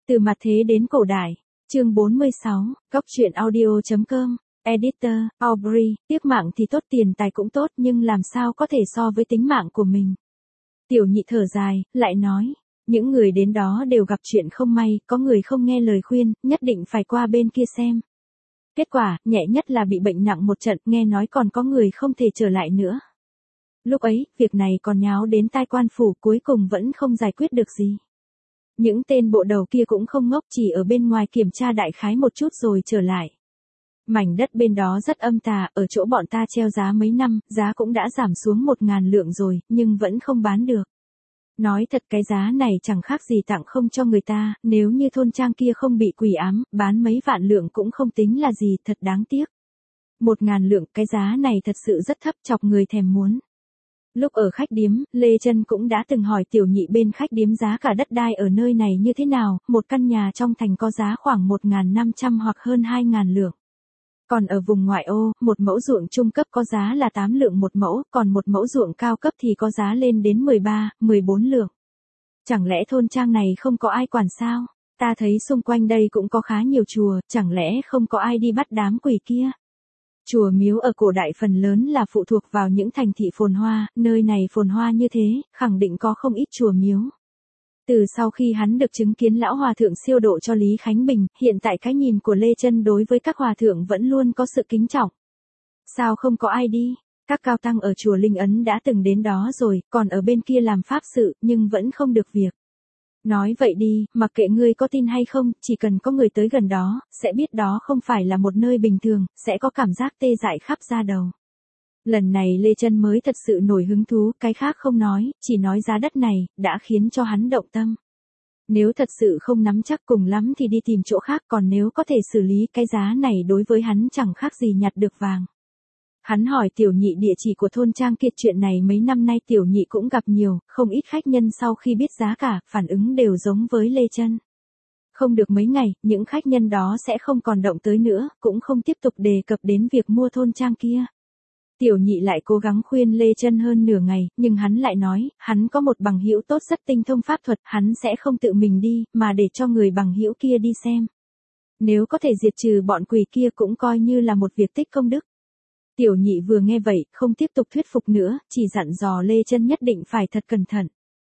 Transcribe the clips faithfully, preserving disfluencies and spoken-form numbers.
Từ mặt thế đến cổ đại, chương bốn mươi sáu, góc truyện audio.com, editor, Aubrey, tiếc mạng thì tốt tiền tài cũng tốt nhưng làm sao có thể so với tính mạng của mình. Tiểu nhị thở dài, lại nói, những người đến đó đều gặp chuyện không may, có người không nghe lời khuyên, nhất định phải qua bên kia xem. Kết quả, nhẹ nhất là bị bệnh nặng một trận, nghe nói còn có người không thể trở lại nữa. Lúc ấy, việc này còn nháo đến tai quan phủ, cuối cùng vẫn không giải quyết được gì. Những tên bộ đầu kia cũng không ngốc, chỉ ở bên ngoài kiểm tra đại khái một chút rồi trở lại. Mảnh đất bên đó rất âm tà, ở chỗ bọn ta treo giá mấy năm, giá cũng đã giảm xuống một ngàn lượng rồi, nhưng vẫn không bán được. Nói thật cái giá này chẳng khác gì tặng không cho người ta, nếu như thôn trang kia không bị quỷ ám, bán mấy vạn lượng cũng không tính là gì, thật đáng tiếc. Một ngàn lượng, cái giá này thật sự rất thấp, chọc người thèm muốn. Lúc ở khách điếm, Lê Chân cũng đã từng hỏi tiểu nhị bên khách điếm giá cả đất đai ở nơi này như thế nào, một căn nhà trong thành có giá khoảng một nghìn năm trăm hoặc hơn hai nghìn lượng. Còn ở vùng ngoại ô, một mẫu ruộng trung cấp có giá là tám lượng một mẫu, còn một mẫu ruộng cao cấp thì có giá lên đến mười ba, mười bốn lượng. Chẳng lẽ thôn trang này không có ai quản sao? Ta thấy xung quanh đây cũng có khá nhiều chùa, chẳng lẽ không có ai đi bắt đám quỷ kia? Chùa miếu ở cổ đại phần lớn là phụ thuộc vào những thành thị phồn hoa, nơi này phồn hoa như thế, khẳng định có không ít chùa miếu. Từ sau khi hắn được chứng kiến lão hòa thượng siêu độ cho Lý Khánh Bình, hiện tại cái nhìn của Lê Chân đối với các hòa thượng vẫn luôn có sự kính trọng. Sao không có ai đi? Các cao tăng ở chùa Linh Ấn đã từng đến đó rồi, còn ở bên kia làm pháp sự, nhưng vẫn không được việc. Nói vậy đi, mặc kệ ngươi có tin hay không, chỉ cần có người tới gần đó, sẽ biết đó không phải là một nơi bình thường, sẽ có cảm giác tê dại khắp da đầu. Lần này Lê Chân mới thật sự nổi hứng thú, cái khác không nói, chỉ nói giá đất này, đã khiến cho hắn động tâm. Nếu thật sự không nắm chắc cùng lắm thì đi tìm chỗ khác, còn nếu có thể xử lý cái giá này đối với hắn chẳng khác gì nhặt được vàng. Hắn hỏi tiểu nhị địa chỉ của thôn trang kia, chuyện này mấy năm nay tiểu nhị cũng gặp nhiều, không ít khách nhân sau khi biết giá cả, phản ứng đều giống với Lê Chân. Không được mấy ngày, những khách nhân đó sẽ không còn động tới nữa, cũng không tiếp tục đề cập đến việc mua thôn trang kia. Tiểu nhị lại cố gắng khuyên Lê Chân hơn nửa ngày, nhưng hắn lại nói, hắn có một bằng hữu tốt rất tinh thông pháp thuật, hắn sẽ không tự mình đi, mà để cho người bằng hữu kia đi xem. Nếu có thể diệt trừ bọn quỷ kia cũng coi như là một việc tích công đức. Tiểu nhị vừa nghe vậy, không tiếp tục thuyết phục nữa, chỉ dặn dò Lê Chân nhất định phải thật cẩn thận.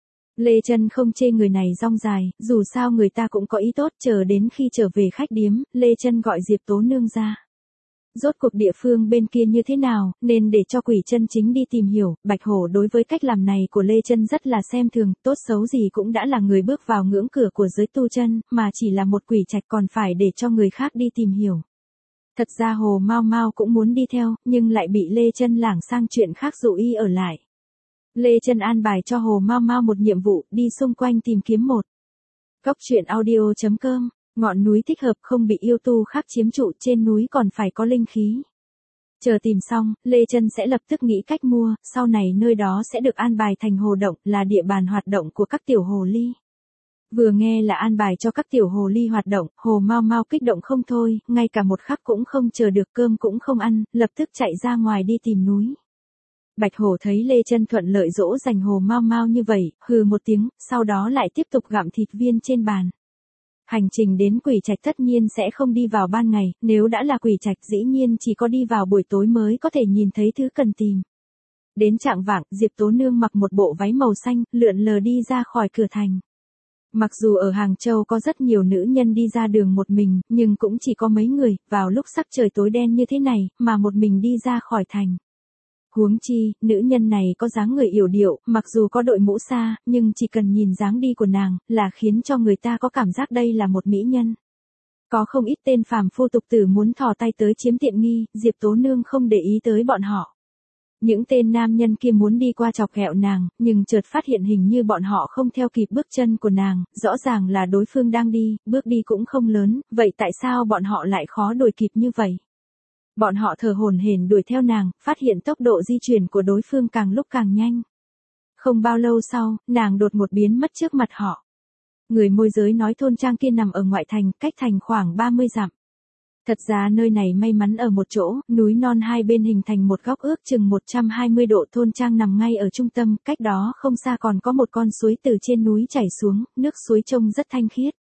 Lê Chân không chê người này rong dài, dù sao người ta cũng có ý tốt, chờ đến khi trở về khách điếm, Lê Chân gọi Diệp Tố Nương ra. Rốt cuộc địa phương bên kia như thế nào, nên để cho quỷ chân chính đi tìm hiểu. Bạch Hổ đối với cách làm này của Lê Chân rất là xem thường, tốt xấu gì cũng đã là người bước vào ngưỡng cửa của giới tu chân, mà chỉ là một quỷ trạch còn phải để cho người khác đi tìm hiểu. Thật ra Hồ Mao Mao cũng muốn đi theo, nhưng lại bị Lê Chân lảng sang chuyện khác dụ y ở lại. Lê Chân an bài cho Hồ Mao Mao một nhiệm vụ, đi xung quanh tìm kiếm một góc truyện audio.com, ngọn núi thích hợp không bị yêu tu khác chiếm trụ, trên núi còn phải có linh khí. Chờ tìm xong, Lê Chân sẽ lập tức nghĩ cách mua, sau này nơi đó sẽ được an bài thành hồ động, là địa bàn hoạt động của các tiểu hồ ly. Vừa nghe là an bài cho các tiểu hồ ly hoạt động, Hồ Mao Mao kích động không thôi, ngay cả một khắc cũng không chờ được, cơm cũng không ăn, lập tức chạy ra ngoài đi tìm núi. Bạch Hổ thấy Lê Chân thuận lợi dỗ dành Hồ Mao Mao như vậy, hừ một tiếng, sau đó lại tiếp tục gặm thịt viên trên bàn. Hành trình đến quỷ trạch tất nhiên sẽ không đi vào ban ngày, nếu đã là quỷ trạch dĩ nhiên chỉ có đi vào buổi tối mới có thể nhìn thấy thứ cần tìm. Đến chạng vạng, Diệp Tố Nương mặc một bộ váy màu xanh, lượn lờ đi ra khỏi cửa thành. Mặc dù ở Hàng Châu có rất nhiều nữ nhân đi ra đường một mình, nhưng cũng chỉ có mấy người, vào lúc sắc trời tối đen như thế này, mà một mình đi ra khỏi thành. Huống chi, nữ nhân này có dáng người yểu điệu, mặc dù có đội mũ xa, nhưng chỉ cần nhìn dáng đi của nàng, là khiến cho người ta có cảm giác đây là một mỹ nhân. Có không ít tên phàm phu tục tử muốn thò tay tới chiếm tiện nghi, Diệp Tố Nương không để ý tới bọn họ. Những tên nam nhân kia muốn đi qua chọc ghẹo nàng, nhưng chợt phát hiện hình như bọn họ không theo kịp bước chân của nàng, rõ ràng là đối phương đang đi, bước đi cũng không lớn, vậy tại sao bọn họ lại khó đuổi kịp như vậy? Bọn họ thở hổn hển đuổi theo nàng, phát hiện tốc độ di chuyển của đối phương càng lúc càng nhanh. Không bao lâu sau, nàng đột ngột biến mất trước mặt họ. Người môi giới nói thôn trang kia nằm ở ngoại thành, cách thành khoảng ba mươi dặm. Thật ra nơi này may mắn ở một chỗ, núi non hai bên hình thành một góc ước chừng một trăm hai mươi độ, thôn trang nằm ngay ở trung tâm, cách đó không xa còn có một con suối từ trên núi chảy xuống, nước suối trông rất thanh khiết.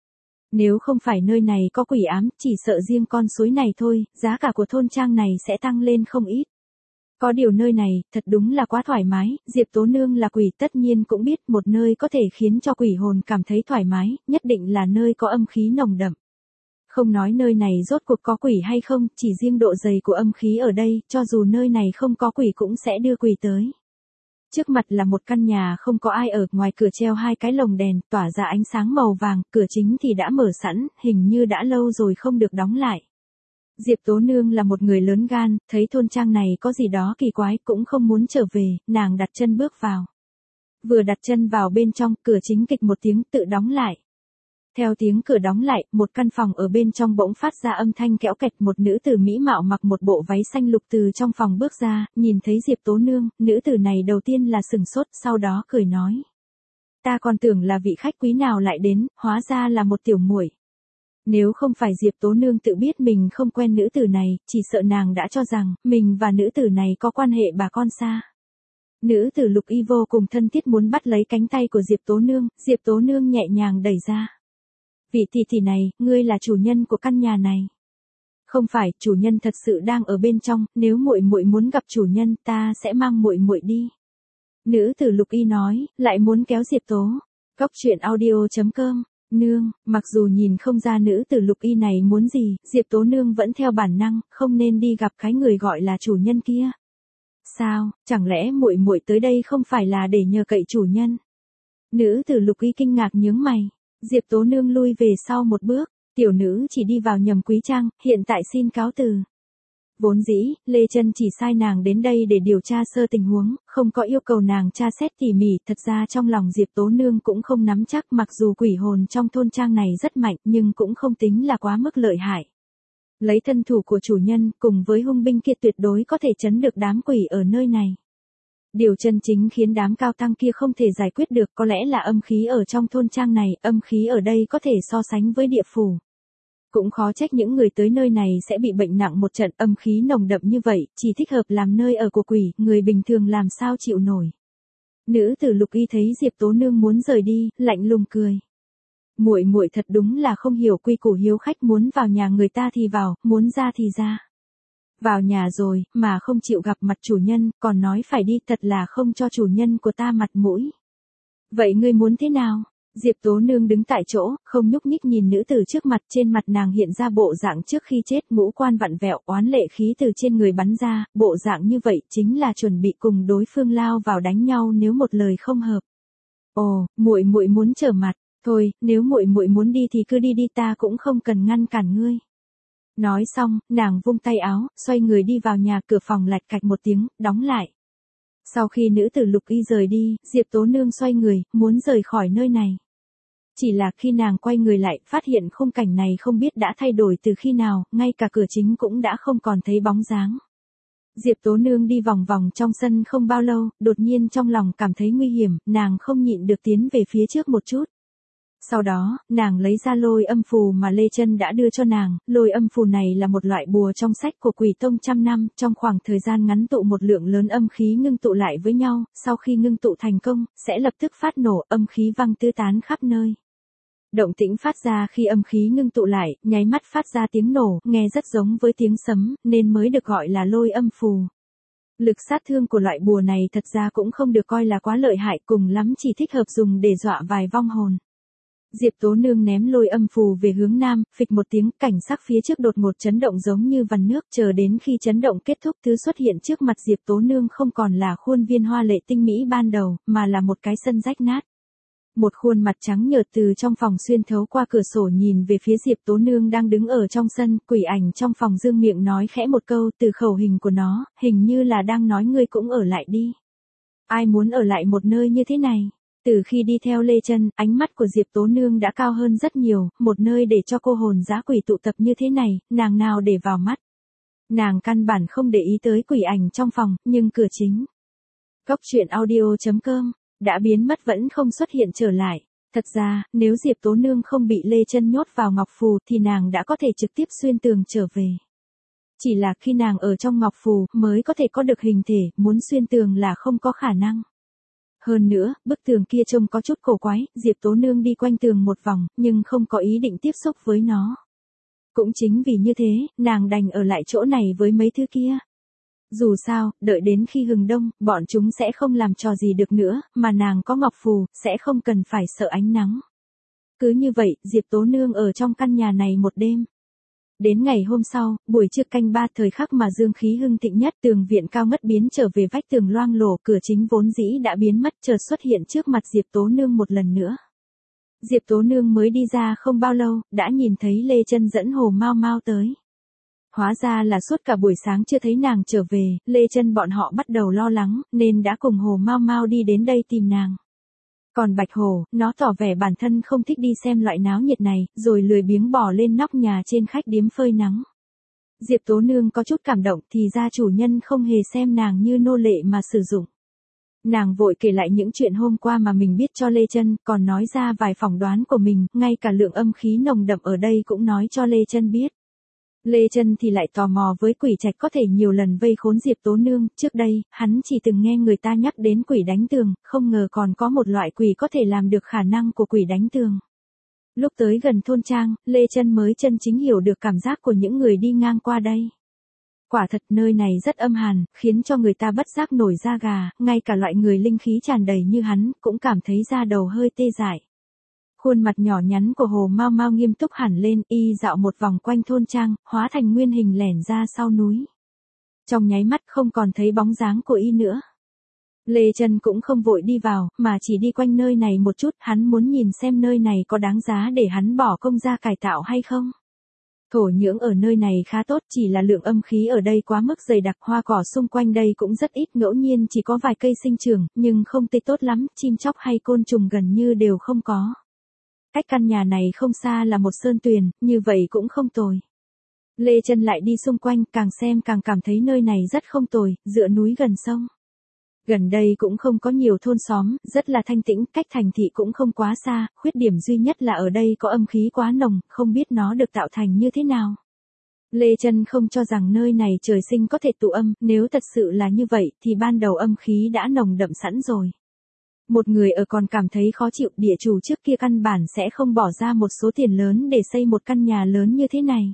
Nếu không phải nơi này có quỷ ám, chỉ sợ riêng con suối này thôi, giá cả của thôn trang này sẽ tăng lên không ít. Có điều nơi này, thật đúng là quá thoải mái, Diệp Tố Nương là quỷ tất nhiên cũng biết một nơi có thể khiến cho quỷ hồn cảm thấy thoải mái, nhất định là nơi có âm khí nồng đậm. Không nói nơi này rốt cuộc có quỷ hay không, chỉ riêng độ dày của âm khí ở đây, cho dù nơi này không có quỷ cũng sẽ đưa quỷ tới. Trước mặt là một căn nhà không có ai ở, ngoài cửa treo hai cái lồng đèn, tỏa ra ánh sáng màu vàng, cửa chính thì đã mở sẵn, hình như đã lâu rồi không được đóng lại. Diệp Tố Nương là một người lớn gan, thấy thôn trang này có gì đó kỳ quái cũng không muốn trở về, nàng đặt chân bước vào. Vừa đặt chân vào bên trong, cửa chính kịch một tiếng tự đóng lại. Theo tiếng cửa đóng lại, một căn phòng ở bên trong bỗng phát ra âm thanh kẽo kẹt, một nữ tử mỹ mạo mặc một bộ váy xanh lục từ trong phòng bước ra, nhìn thấy Diệp Tố Nương, nữ tử này đầu tiên là sừng sốt, sau đó cười nói. Ta còn tưởng là vị khách quý nào lại đến, hóa ra là một tiểu muội. Nếu không phải Diệp Tố Nương tự biết mình không quen nữ tử này, chỉ sợ nàng đã cho rằng, mình và nữ tử này có quan hệ bà con xa. Nữ tử Lục Y vô cùng thân thiết muốn bắt lấy cánh tay của Diệp Tố Nương, Diệp Tố Nương nhẹ nhàng đẩy ra. Vị tỷ tỷ này, ngươi là chủ nhân của căn nhà này. Không phải, chủ nhân thật sự đang ở bên trong, nếu muội muội muốn gặp chủ nhân, ta sẽ mang muội muội đi. Nữ tử Lục Y nói, lại muốn kéo Diệp Tố. Cốc truyện audio chấm com. Nương, mặc dù nhìn không ra nữ tử Lục Y này muốn gì, Diệp Tố Nương vẫn theo bản năng, không nên đi gặp cái người gọi là chủ nhân kia. Sao, chẳng lẽ muội muội tới đây không phải là để nhờ cậy chủ nhân? Nữ tử Lục Y kinh ngạc nhướng mày. Diệp Tố Nương lui về sau một bước, tiểu nữ chỉ đi vào nhầm quý trang, hiện tại xin cáo từ. Vốn dĩ, Lê Chân chỉ sai nàng đến đây để điều tra sơ tình huống, không có yêu cầu nàng tra xét tỉ mỉ, thật ra trong lòng Diệp Tố Nương cũng không nắm chắc, mặc dù quỷ hồn trong thôn trang này rất mạnh nhưng cũng không tính là quá mức lợi hại. Lấy thân thủ của chủ nhân, cùng với hung binh kia tuyệt đối có thể trấn được đám quỷ ở nơi này. Điều chân chính khiến đám cao tăng kia không thể giải quyết được có lẽ là âm khí ở trong thôn trang này, âm khí ở đây có thể so sánh với địa phủ. Cũng khó trách những người tới nơi này sẽ bị bệnh nặng một trận, âm khí nồng đậm như vậy, chỉ thích hợp làm nơi ở của quỷ, người bình thường làm sao chịu nổi. Nữ tử Lục Y thấy Diệp Tố Nương muốn rời đi, lạnh lùng cười. Muội muội thật đúng là không hiểu quy củ hiếu khách, muốn vào nhà người ta thì vào, muốn ra thì ra. Vào nhà rồi, mà không chịu gặp mặt chủ nhân, còn nói phải đi, thật là không cho chủ nhân của ta mặt mũi. Vậy ngươi muốn thế nào? Diệp Tố Nương đứng tại chỗ, không nhúc nhích nhìn nữ tử trước mặt, trên mặt nàng hiện ra bộ dạng trước khi chết, ngũ quan vặn vẹo, oán lệ khí từ trên người bắn ra, bộ dạng như vậy chính là chuẩn bị cùng đối phương lao vào đánh nhau nếu một lời không hợp. Ồ, muội muội muốn trở mặt, thôi, nếu muội muội muốn đi thì cứ đi đi, ta cũng không cần ngăn cản ngươi. Nói xong, nàng vung tay áo, xoay người đi vào nhà, cửa phòng lạch cạch một tiếng, đóng lại. Sau khi nữ tử Lục Y rời đi, Diệp Tố Nương xoay người, muốn rời khỏi nơi này. Chỉ là khi nàng quay người lại, phát hiện khung cảnh này không biết đã thay đổi từ khi nào, ngay cả cửa chính cũng đã không còn thấy bóng dáng. Diệp Tố Nương đi vòng vòng trong sân không bao lâu, đột nhiên trong lòng cảm thấy nguy hiểm, nàng không nhịn được tiến về phía trước một chút. Sau đó, nàng lấy ra lôi âm phù mà Lê Chân đã đưa cho nàng, lôi âm phù này là một loại bùa trong sách của Quỷ Tông trăm năm, trong khoảng thời gian ngắn tụ một lượng lớn âm khí ngưng tụ lại với nhau, sau khi ngưng tụ thành công, sẽ lập tức phát nổ, âm khí văng tứ tán khắp nơi. Động tĩnh phát ra khi âm khí ngưng tụ lại, nháy mắt phát ra tiếng nổ, nghe rất giống với tiếng sấm, nên mới được gọi là lôi âm phù. Lực sát thương của loại bùa này thật ra cũng không được coi là quá lợi hại, cùng lắm chỉ thích hợp dùng để dọa vài vong hồn. Diệp Tố Nương ném lôi âm phù về hướng nam, phịch một tiếng, cảnh sắc phía trước đột ngột chấn động giống như vằn nước, chờ đến khi chấn động kết thúc, thứ xuất hiện trước mặt Diệp Tố Nương không còn là khuôn viên hoa lệ tinh mỹ ban đầu, mà là một cái sân rách nát. Một khuôn mặt trắng nhợt từ trong phòng xuyên thấu qua cửa sổ nhìn về phía Diệp Tố Nương đang đứng ở trong sân, quỷ ảnh trong phòng dương miệng nói khẽ một câu, từ khẩu hình của nó, hình như là đang nói ngươi cũng ở lại đi. Ai muốn ở lại một nơi như thế này? Từ khi đi theo Lê Chân, ánh mắt của Diệp Tố Nương đã cao hơn rất nhiều, một nơi để cho cô hồn dã quỷ tụ tập như thế này, nàng nào để vào mắt. Nàng căn bản không để ý tới quỷ ảnh trong phòng, nhưng cửa chính. Cốc truyện audio chấm com, đã biến mất vẫn không xuất hiện trở lại. Thật ra, nếu Diệp Tố Nương không bị Lê Chân nhốt vào ngọc phù thì nàng đã có thể trực tiếp xuyên tường trở về. Chỉ là khi nàng ở trong ngọc phù mới có thể có được hình thể, muốn xuyên tường là không có khả năng. Hơn nữa, bức tường kia trông có chút cổ quái, Diệp Tố Nương đi quanh tường một vòng, nhưng không có ý định tiếp xúc với nó. Cũng chính vì như thế, nàng đành ở lại chỗ này với mấy thứ kia. Dù sao, đợi đến khi hừng đông, bọn chúng sẽ không làm trò gì được nữa, mà nàng có ngọc phù, sẽ không cần phải sợ ánh nắng. Cứ như vậy, Diệp Tố Nương ở trong căn nhà này một đêm. Đến ngày hôm sau, buổi trưa canh ba thời khắc mà dương khí hưng thịnh nhất, tường viện cao ngất biến trở về vách tường loang lổ, cửa chính vốn dĩ đã biến mất chợt xuất hiện trước mặt Diệp Tố Nương một lần nữa. Diệp Tố Nương mới đi ra không bao lâu, đã nhìn thấy Lê Chân dẫn Hồ Mao Mao tới. Hóa ra là suốt cả buổi sáng chưa thấy nàng trở về, Lê Chân bọn họ bắt đầu lo lắng, nên đã cùng Hồ Mao Mao đi đến đây tìm nàng. Còn Bạch Hồ, nó tỏ vẻ bản thân không thích đi xem loại náo nhiệt này, rồi lười biếng bỏ lên nóc nhà trên khách điếm phơi nắng. Diệp Tố Nương có chút cảm động, thì ra chủ nhân không hề xem nàng như nô lệ mà sử dụng. Nàng vội kể lại những chuyện hôm qua mà mình biết cho Lê Chân, còn nói ra vài phỏng đoán của mình, ngay cả lượng âm khí nồng đậm ở đây cũng nói cho Lê Chân biết. Lê Chân thì lại tò mò với quỷ trạch có thể nhiều lần vây khốn Diệp Tố Nương, trước đây, hắn chỉ từng nghe người ta nhắc đến quỷ đánh tường, không ngờ còn có một loại quỷ có thể làm được khả năng của quỷ đánh tường. Lúc tới gần thôn trang, Lê Chân mới chân chính hiểu được cảm giác của những người đi ngang qua đây. Quả thật nơi này rất âm hàn, khiến cho người ta bất giác nổi da gà, ngay cả loại người linh khí tràn đầy như hắn, cũng cảm thấy da đầu hơi tê dại. Khuôn mặt nhỏ nhắn của Hồ Mao Mao nghiêm túc hẳn lên, y dạo một vòng quanh thôn trang, hóa thành nguyên hình lẻn ra sau núi. Trong nháy mắt không còn thấy bóng dáng của y nữa. Lê Chân cũng không vội đi vào, mà chỉ đi quanh nơi này một chút, hắn muốn nhìn xem nơi này có đáng giá để hắn bỏ công ra cải tạo hay không. Thổ nhưỡng ở nơi này khá tốt, chỉ là lượng âm khí ở đây quá mức dày đặc, hoa cỏ xung quanh đây cũng rất ít, ngẫu nhiên chỉ có vài cây sinh trưởng, nhưng không tươi tốt lắm, chim chóc hay côn trùng gần như đều không có. Cách căn nhà này không xa là một sơn tuyền, như vậy cũng không tồi. Lê Chân lại đi xung quanh, càng xem càng cảm thấy nơi này rất không tồi, dựa núi gần sông. Gần đây cũng không có nhiều thôn xóm, rất là thanh tĩnh, cách thành thị cũng không quá xa, khuyết điểm duy nhất là ở đây có âm khí quá nồng, không biết nó được tạo thành như thế nào. Lê Chân không cho rằng nơi này trời sinh có thể tụ âm, nếu thật sự là như vậy thì ban đầu âm khí đã nồng đậm sẵn rồi. Một người ở còn cảm thấy khó chịu, địa chủ trước kia căn bản sẽ không bỏ ra một số tiền lớn để xây một căn nhà lớn như thế này.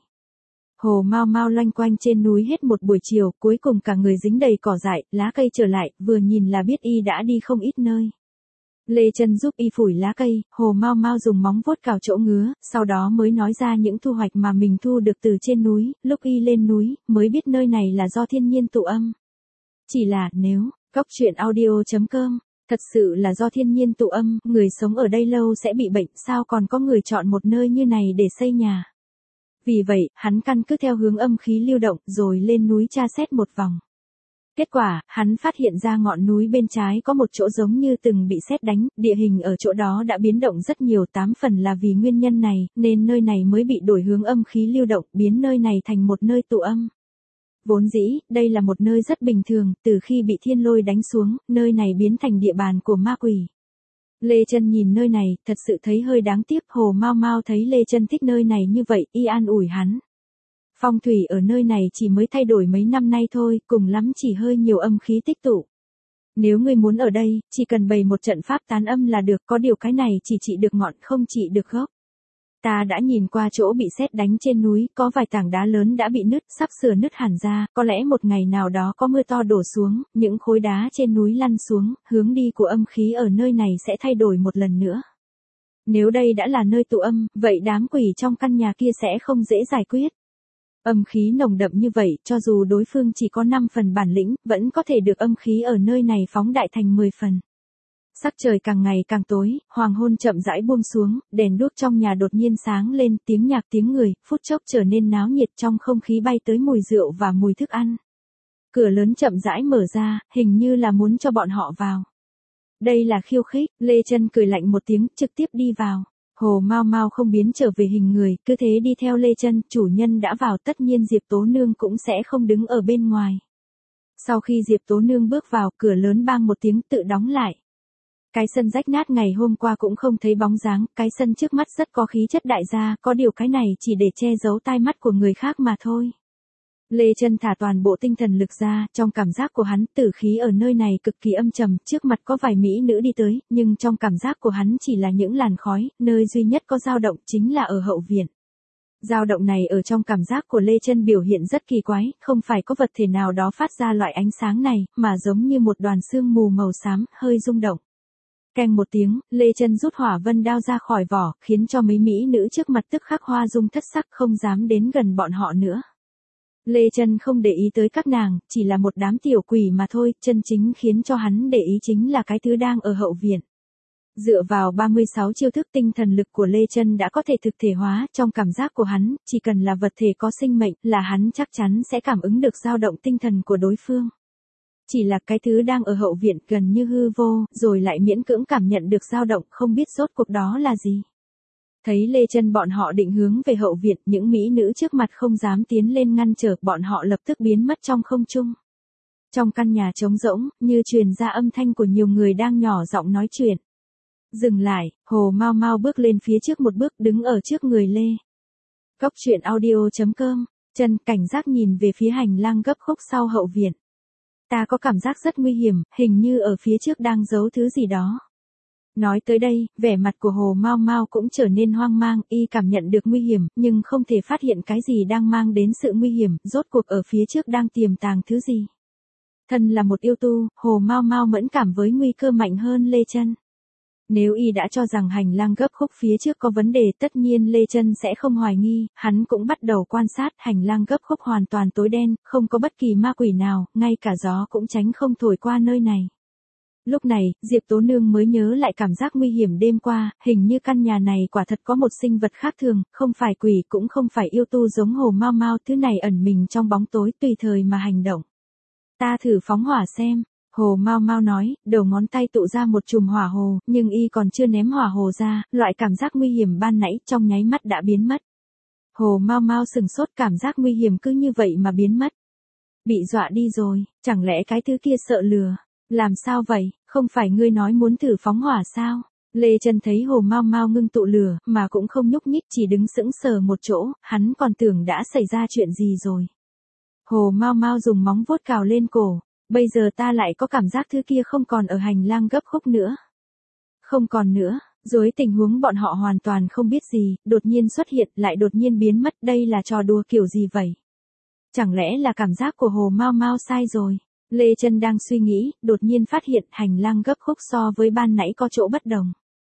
Hồ Mao Mao loanh quanh trên núi hết một buổi chiều, cuối cùng cả người dính đầy cỏ dại, lá cây trở lại, vừa nhìn là biết y đã đi không ít nơi. Lê Chân giúp y phủi lá cây, Hồ Mao Mao dùng móng vuốt cào chỗ ngứa, sau đó mới nói ra những thu hoạch mà mình thu được từ trên núi, lúc y lên núi, mới biết nơi này là do thiên nhiên tụ âm. Chỉ là, nếu, cóc truyện audio chấm com, thật sự là do thiên nhiên tụ âm, người sống ở đây lâu sẽ bị bệnh, sao còn có người chọn một nơi như này để xây nhà. Vì vậy, hắn căn cứ theo hướng âm khí lưu động, rồi lên núi tra xét một vòng. Kết quả, hắn phát hiện ra ngọn núi bên trái có một chỗ giống như từng bị sét đánh, địa hình ở chỗ đó đã biến động rất nhiều, tám phần là vì nguyên nhân này, nên nơi này mới bị đổi hướng âm khí lưu động, biến nơi này thành một nơi tụ âm. Vốn dĩ, đây là một nơi rất bình thường, từ khi bị thiên lôi đánh xuống, nơi này biến thành địa bàn của ma quỷ. Lê Chân nhìn nơi này, thật sự thấy hơi đáng tiếc, Hồ Mao Mao thấy Lê Chân thích nơi này như vậy, y an ủi hắn. Phong thủy ở nơi này chỉ mới thay đổi mấy năm nay thôi, cùng lắm chỉ hơi nhiều âm khí tích tụ. Nếu ngươi muốn ở đây, chỉ cần bày một trận pháp tán âm là được, có điều cái này chỉ trị được ngọn không trị được gốc. Ta đã nhìn qua chỗ bị sét đánh trên núi, có vài tảng đá lớn đã bị nứt, sắp sửa nứt hẳn ra, có lẽ một ngày nào đó có mưa to đổ xuống, những khối đá trên núi lăn xuống, hướng đi của âm khí ở nơi này sẽ thay đổi một lần nữa. Nếu đây đã là nơi tụ âm, vậy đám quỷ trong căn nhà kia sẽ không dễ giải quyết. Âm khí nồng đậm như vậy, cho dù đối phương chỉ có năm phần bản lĩnh, vẫn có thể được âm khí ở nơi này phóng đại thành mười phần. Sắc trời càng ngày càng tối, hoàng hôn chậm rãi buông xuống, đèn đuốc trong nhà đột nhiên sáng lên, tiếng nhạc tiếng người, phút chốc trở nên náo nhiệt, trong không khí bay tới mùi rượu và mùi thức ăn. Cửa lớn chậm rãi mở ra, hình như là muốn cho bọn họ vào. Đây là khiêu khích, Lê Chân cười lạnh một tiếng, trực tiếp đi vào. Hồ Mao Mao không biến trở về hình người, cứ thế đi theo Lê Chân, chủ nhân đã vào, tất nhiên Diệp Tố Nương cũng sẽ không đứng ở bên ngoài. Sau khi Diệp Tố Nương bước vào, cửa lớn bang một tiếng tự đóng lại. Cái sân rách nát ngày hôm qua cũng không thấy bóng dáng, cái sân trước mắt rất có khí chất đại gia, có điều cái này chỉ để che giấu tai mắt của người khác mà thôi. Lê Chân thả toàn bộ tinh thần lực ra, trong cảm giác của hắn tử khí ở nơi này cực kỳ âm trầm, trước mặt có vài mỹ nữ đi tới, nhưng trong cảm giác của hắn chỉ là những làn khói, nơi duy nhất có dao động chính là ở hậu viện. Dao động này ở trong cảm giác của Lê Chân biểu hiện rất kỳ quái, không phải có vật thể nào đó phát ra loại ánh sáng này, mà giống như một đoàn sương mù màu xám, hơi rung động. Keng một tiếng, Lê Chân rút hỏa vân đao ra khỏi vỏ, khiến cho mấy mỹ nữ trước mặt tức khắc hoa dung thất sắc, không dám đến gần bọn họ nữa. Lê Chân không để ý tới các nàng, chỉ là một đám tiểu quỷ mà thôi, chân chính khiến cho hắn để ý chính là cái thứ đang ở hậu viện. Dựa vào ba mươi sáu chiêu thức tinh thần lực của Lê Chân đã có thể thực thể hóa, trong cảm giác của hắn, chỉ cần là vật thể có sinh mệnh là hắn chắc chắn sẽ cảm ứng được dao động tinh thần của đối phương. Chỉ là cái thứ đang ở hậu viện gần như hư vô, rồi lại miễn cưỡng cảm nhận được dao động, không biết rốt cuộc đó là gì. Thấy Lê Chân bọn họ định hướng về hậu viện, những mỹ nữ trước mặt không dám tiến lên ngăn trở, bọn họ lập tức biến mất trong không trung. Trong căn nhà trống rỗng, như truyền ra âm thanh của nhiều người đang nhỏ giọng nói chuyện. Dừng lại, Hồ Mao Mao bước lên phía trước một bước, đứng ở trước người Lê. Cốc truyện audio chấm com, Chân cảnh giác nhìn về phía hành lang gấp khúc sau hậu viện. Ta có cảm giác rất nguy hiểm, hình như ở phía trước đang giấu thứ gì đó. Nói tới đây, vẻ mặt của Hồ Mao Mao cũng trở nên hoang mang, y cảm nhận được nguy hiểm, nhưng không thể phát hiện cái gì đang mang đến sự nguy hiểm, rốt cuộc ở phía trước đang tiềm tàng thứ gì. Thân là một yêu tu, Hồ Mao Mao mẫn cảm với nguy cơ mạnh hơn Lê Chân. Nếu y đã cho rằng hành lang gấp khúc phía trước có vấn đề, tất nhiên Lê Chân sẽ không hoài nghi, hắn cũng bắt đầu quan sát, hành lang gấp khúc hoàn toàn tối đen, không có bất kỳ ma quỷ nào, ngay cả gió cũng tránh không thổi qua nơi này. Lúc này, Diệp Tố Nương mới nhớ lại cảm giác nguy hiểm đêm qua, hình như căn nhà này quả thật có một sinh vật khác thường, không phải quỷ cũng không phải yêu tu giống Hồ Mao Mao, thứ này ẩn mình trong bóng tối tùy thời mà hành động. Ta thử phóng hỏa xem. Hồ Mao Mao nói, đầu ngón tay tụ ra một chùm hỏa hồ, nhưng y còn chưa ném hỏa hồ ra, loại cảm giác nguy hiểm ban nãy trong nháy mắt đã biến mất. Hồ Mao Mao sừng sốt, cảm giác nguy hiểm cứ như vậy mà biến mất. Bị dọa đi rồi, chẳng lẽ cái thứ kia sợ lừa? Làm sao vậy, không phải ngươi nói muốn thử phóng hỏa sao? Lê Chân thấy Hồ Mao Mao ngưng tụ lửa, mà cũng không nhúc nhích, chỉ đứng sững sờ một chỗ, hắn còn tưởng đã xảy ra chuyện gì rồi. Hồ Mao Mao dùng móng vuốt cào lên cổ. Bây giờ ta lại có cảm giác thứ kia không còn ở hành lang gấp khúc nữa. Không còn nữa, dưới tình huống bọn họ hoàn toàn không biết gì, đột nhiên xuất hiện lại đột nhiên biến mất, đây là trò đùa kiểu gì vậy? Chẳng lẽ là cảm giác của Hồ Mao Mao sai rồi? Lê Chân đang suy nghĩ, đột nhiên phát hiện hành lang gấp khúc so với ban nãy có chỗ bất đồng.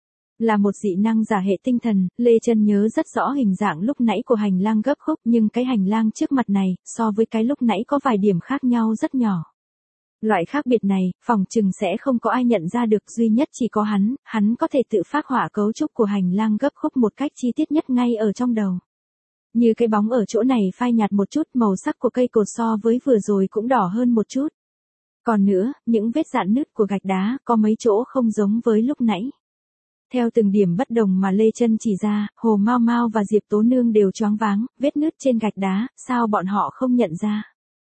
Là một dị năng giả hệ tinh thần, Lê Chân nhớ rất rõ hình dạng lúc nãy của hành lang gấp khúc, nhưng cái hành lang trước mặt này, so với cái lúc nãy có vài điểm khác nhau rất nhỏ. Loại khác biệt này, phòng chừng sẽ không có ai nhận ra được, duy nhất chỉ có hắn, hắn có thể tự phác họa cấu trúc của hành lang gấp khúc một cách chi tiết nhất ngay ở trong đầu. Như cái bóng ở chỗ này phai nhạt một chút, màu sắc của cây cột so với vừa rồi cũng đỏ hơn một chút. Còn nữa, những vết rạn nứt của gạch đá, có mấy chỗ không giống với lúc nãy. Theo từng điểm bất đồng mà Lê Chân chỉ ra, Hồ Mao Mao và Diệp Tố Nương đều choáng váng, vết nứt trên gạch đá, sao bọn họ không nhận ra?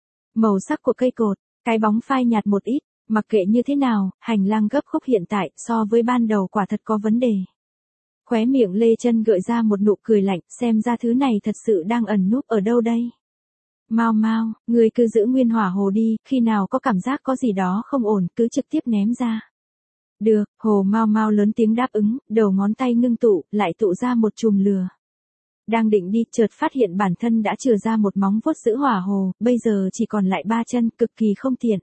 Màu sắc của cây cột, cái bóng phai nhạt một ít, mặc kệ như thế nào, hành lang gấp khúc hiện tại so với ban đầu quả thật có vấn đề. Khóe miệng Lê Chân gợi ra một nụ cười lạnh, xem ra thứ này thật sự đang ẩn núp ở đâu đây. Mao Mao, ngươi cứ giữ nguyên hỏa hồ đi, khi nào có cảm giác có gì đó không ổn, cứ trực tiếp ném ra. Được, Hồ Mao Mao lớn tiếng đáp ứng, đầu ngón tay ngưng tụ, lại tụ ra một chùm lửa. Đang định đi, chợt phát hiện bản thân đã chừa ra một móng vuốt giữ hỏa hồ, bây giờ chỉ còn lại ba chân, cực kỳ không tiện.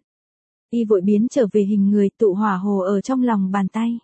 Y vội biến trở về hình người, tụ hỏa hồ ở trong lòng bàn tay.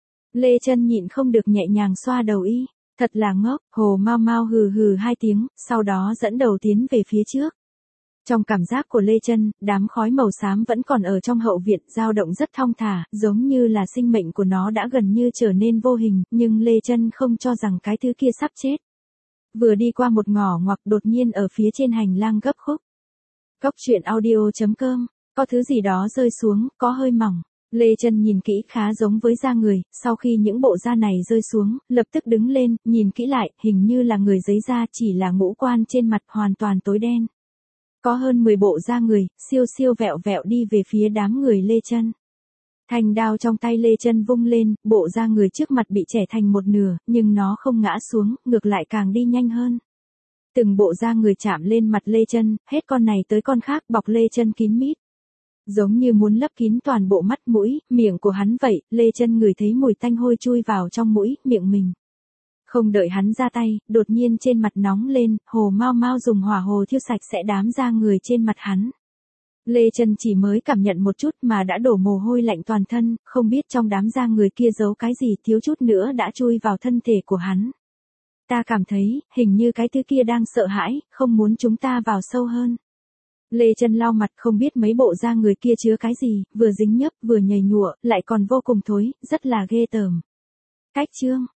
Lê Chân nhịn không được nhẹ nhàng xoa đầu y, thật là ngốc. Hồ Mao Mao hừ hừ hai tiếng, sau đó dẫn đầu tiến về phía trước. Trong cảm giác của Lê Chân, đám khói màu xám vẫn còn ở trong hậu viện, dao động rất thong thả, giống như là sinh mệnh của nó đã gần như trở nên vô hình, nhưng Lê Chân không cho rằng cái thứ kia sắp chết. Vừa đi qua một ngõ ngoặc, đột nhiên ở phía trên hành lang gấp khúc. Cốc truyện audio chấm com, có thứ gì đó rơi xuống, có hơi mỏng. Lê Chân nhìn kỹ khá giống với da người, sau khi những bộ da này rơi xuống, lập tức đứng lên, nhìn kỹ lại, hình như là người giấy da, chỉ là ngũ quan trên mặt hoàn toàn tối đen. Có hơn mười bộ da người, siêu siêu vẹo vẹo đi về phía đám người Lê Chân. Thanh đao trong tay Lê Chân vung lên, bộ da người trước mặt bị chẻ thành một nửa, nhưng nó không ngã xuống, ngược lại càng đi nhanh hơn. Từng bộ da người chạm lên mặt Lê Chân, hết con này tới con khác bọc Lê Chân kín mít. Giống như muốn lấp kín toàn bộ mắt mũi, miệng của hắn vậy, Lê Chân ngửi thấy mùi tanh hôi chui vào trong mũi, miệng mình. Không đợi hắn ra tay, đột nhiên trên mặt nóng lên, Hồ Mao Mao dùng hỏa hồ thiêu sạch sẽ đám da người trên mặt hắn. Lê Chân chỉ mới cảm nhận một chút mà đã đổ mồ hôi lạnh toàn thân, không biết trong đám da người kia giấu cái gì, thiếu chút nữa đã chui vào thân thể của hắn. Ta cảm thấy, hình như cái thứ kia đang sợ hãi, không muốn chúng ta vào sâu hơn. Lê Chân lau mặt, không biết mấy bộ da người kia chứa cái gì, vừa dính nhớp vừa nhầy nhụa, lại còn vô cùng thối, rất là ghê tởm. Cách chương